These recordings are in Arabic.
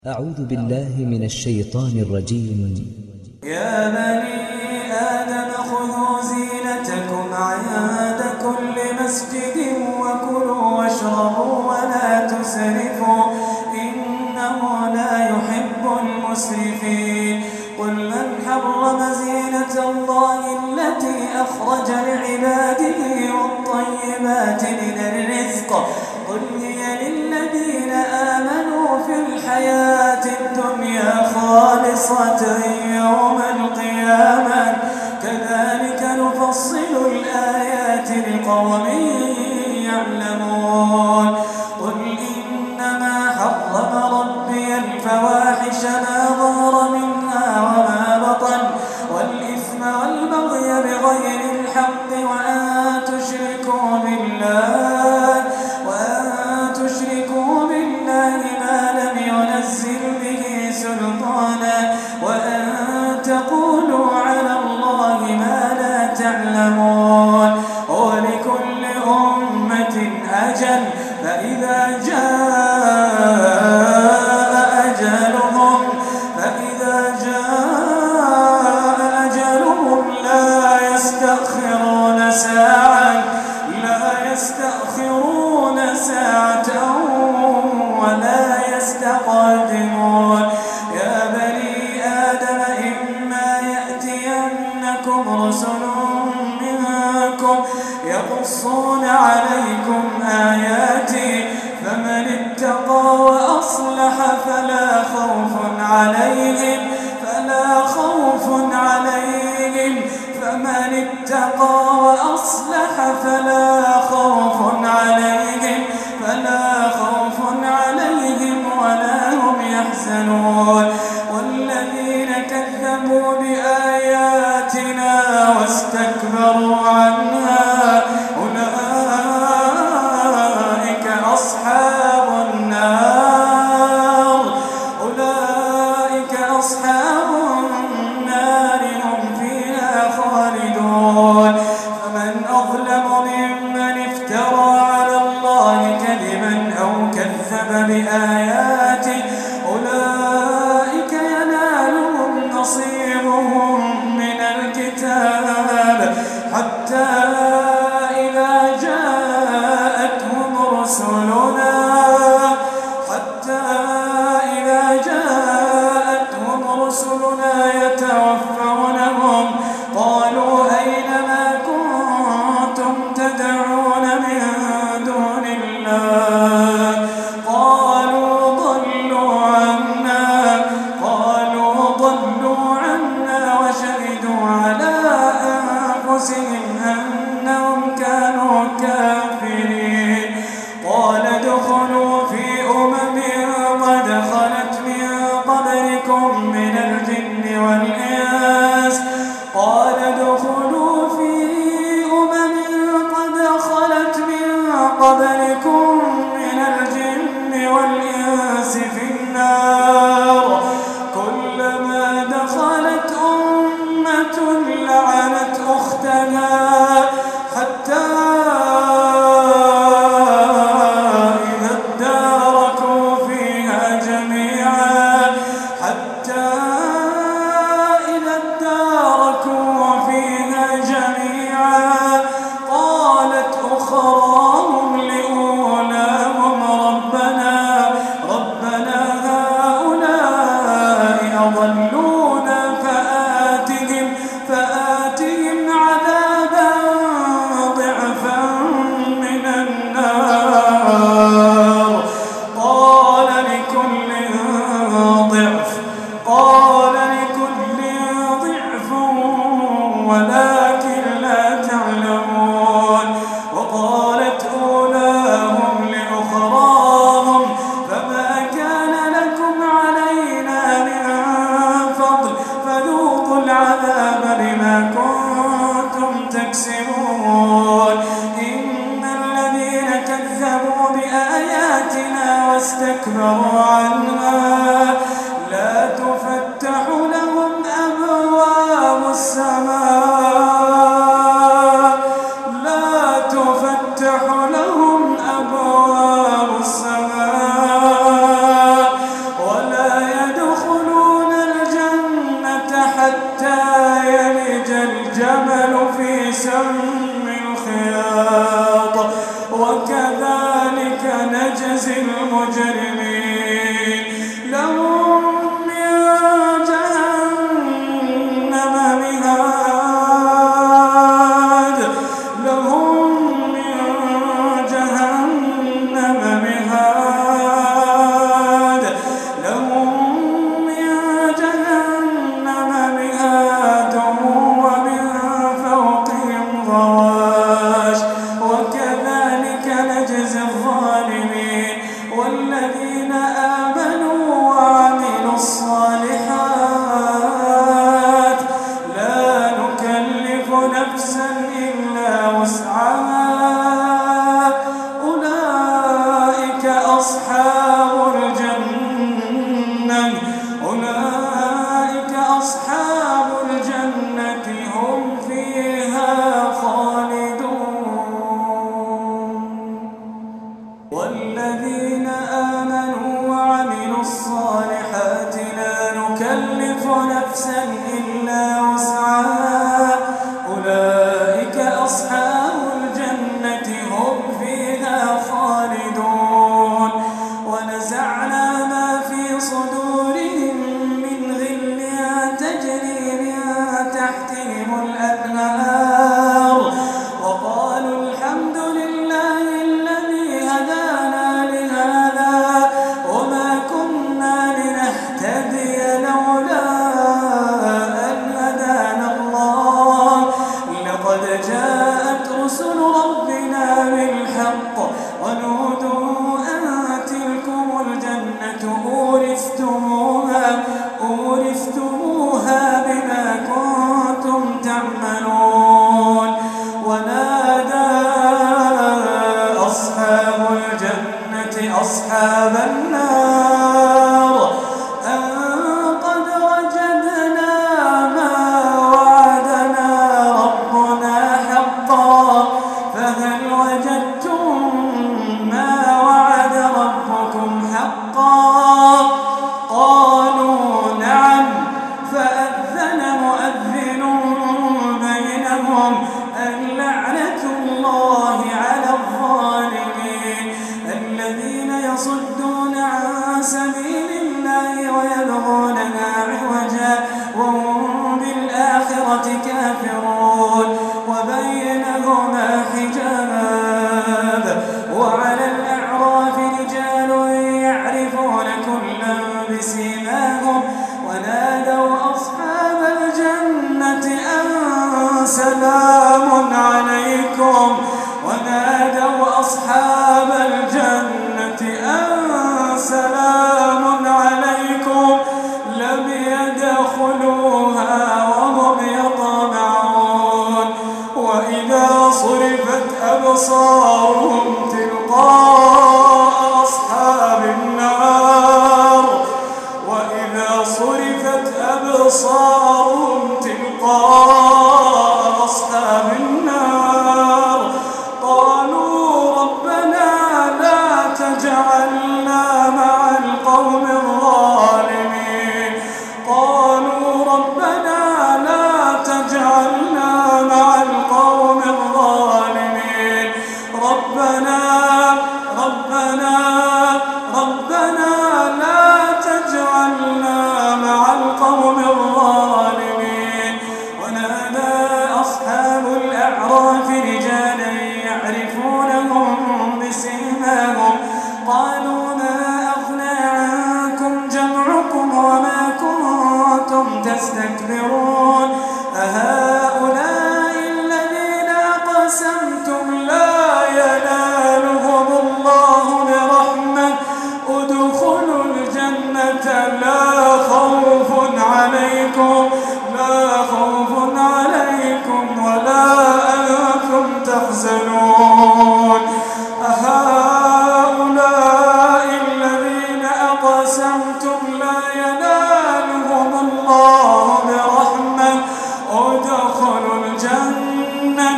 أعوذ بالله من الشيطان الرجيم. يا بني آدم خذوا زينتكم عند كل مسجد وكلوا واشربوا ولا تسرفوا إنه لا يحب المسرفين. قل من حرم زينة الله التي أخرج لعباده والطيبات من الرزق قل هي للذين آمنوا في الحياة الدنيا خالصة يوم القيامة كذلك نفصل الآيات لقوم يعلمون. قل إنما حرم ربي الفواحش ما ظهر منها وما بطن والإثم والبغي بغير الحق وأن تشركوا بالله ما لم ينزل به سلطانا وأن تقولوا على الله ما لا تعلمون. ولكل أمة أجل فإذا جاء أجلهم لا يستأخرون ساعة ولا يستقدمون. يا بني آدم إما يأتينكم رسل منكم يقصون عليكم آياتي فمن اتقى وأصلح فلا خوف عليهم فمن اتقى وأصلح فلا خوف عليهم ولا هم يحزنون. والذين كذبوا بآياتنا واستكبروا عنها أولئك أصحاب النار هم فيها خالدون. فمن أظلم ممن افترى على الله كذبا أو كذب بآياته أولئك ينالهم نصيبهم من الكتاب حتى إذا جاءتهم رسلنا يتوفونهم قالوا أين ما كنتم تدعون من دون الله قالوا ضلوا عنا وشهدوا على أنفسهم أنهم كانوا كافرين. قال ادخلوا في أمم قد خلت من قبلكم من الجن والإنس في النار كلما دخلت أمة لعنت أختها حتى إذا اداركوا فيها جميعا قالت أخراهم لأولاهم ربنا هؤلاء نجزي المجرمين لهم من جهنم مهاد لهم من جهنم مهاد لهم من جهنم مهاد ومن فوقهم غواش وكذلك نجزي الظالمين والذين آمنوا وعملوا الصالحات لا نكلف نفسا إلا وسعها أولئك أصحاب الجنة هم فيها خالدون والذين آمنوا وعملوا الصالحات لا نكلف نفسا إلا وسعها أولئك أصحاب الجنة هم فيها خالدون ونزعنا ما في صدورهم من غل تجري من تحتهم الأنهار وقالوا الحمد لله الذي هدانا لهذا وما كنا لنهتدي لولا أن هدانا الله لقد جاءت رسل ربنا بالحق ونودوا أن تلكم الجنة أورثتموها بما كنتم تعملون ونادى أصحاب الجنة أصحاب النار أن قد وجدنا ما وعدنا ربنا حقا فهل وجدتم ما وعد ربكم حقا قالوا نعم فأذن مؤذن بينهم اللعنة الله على الظالمين الذين يصدون عن سبيل الله ويبغونها عوجا وهم بالآخرة كافرون وبينهما حجاب وعلى الأعراف رجال يعرفون كلا بسيماهم ونادوا أصحاب الجنة أن سلام عليكم لم يدخلوها وهم يطمعون وإذا صرفت أبصارهم تلقاء أصحاب النار قالوا ربنا لا تجعلنا مع القوم الظالمين ربنا لا تجعلنا مع القوم الظالمين ونادى أصحاب الأعراف رجالا يعرفونهم بسيماهم قالوا ما أغنى عنكم جمعكم وما كنتم تستكبرون أهؤلاء الذين أقسمتم لا ينالهم الله برحمة ادخلوا الجنة لا خوف عليكم ولا أنتم تحزنون أهؤلاء الذين أقسمتم لا ينالهم الله برحمة ادخلوا الجنة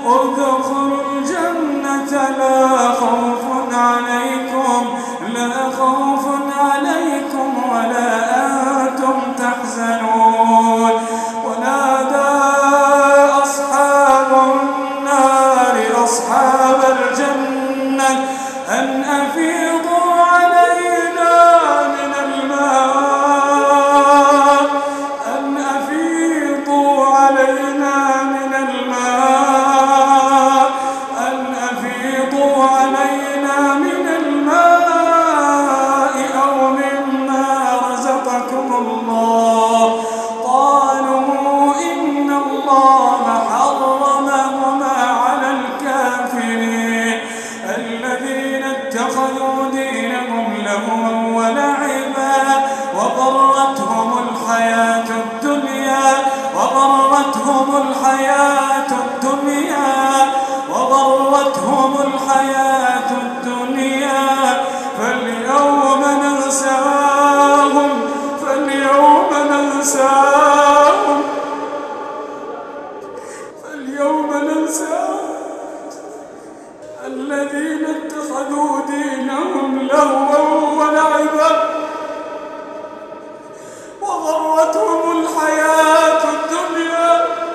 لا خوف عليكم ولا وغرتهم الحياة الدنيا وغرتهم الحياة الدنيا فاليوم ننساهم الذين اتخذوا دينهم لهوا ولعبا وغرتهم الحياة الدنيا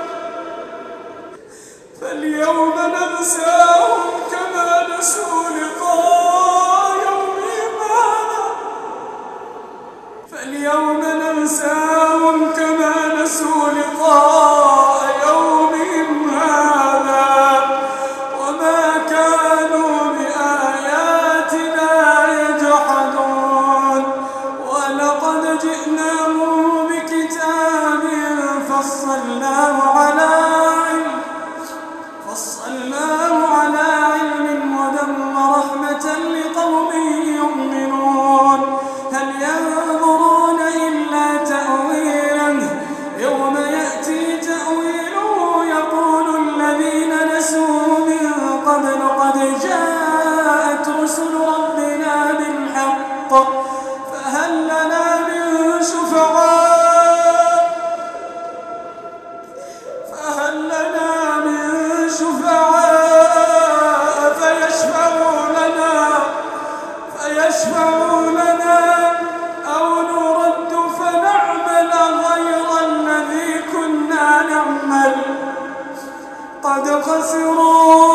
فاليوم ننساهم كما نسوا لقاء يومهم هذا وما كانوا بآياتنا يجحدون ولقد جئناهم بكتاب فصلناه على علم هدى ورحمة لقوم يؤمنون هل ينظرون إلا تأويله يوم يأتي تأويله يقول الذين نسوا من قبل قد جاءت رسل ربنا بالحق فهل لنا من شفعاء فيشفعوا لنا أو نرد فنعمل غير الذي كنا نعمل قد خسروا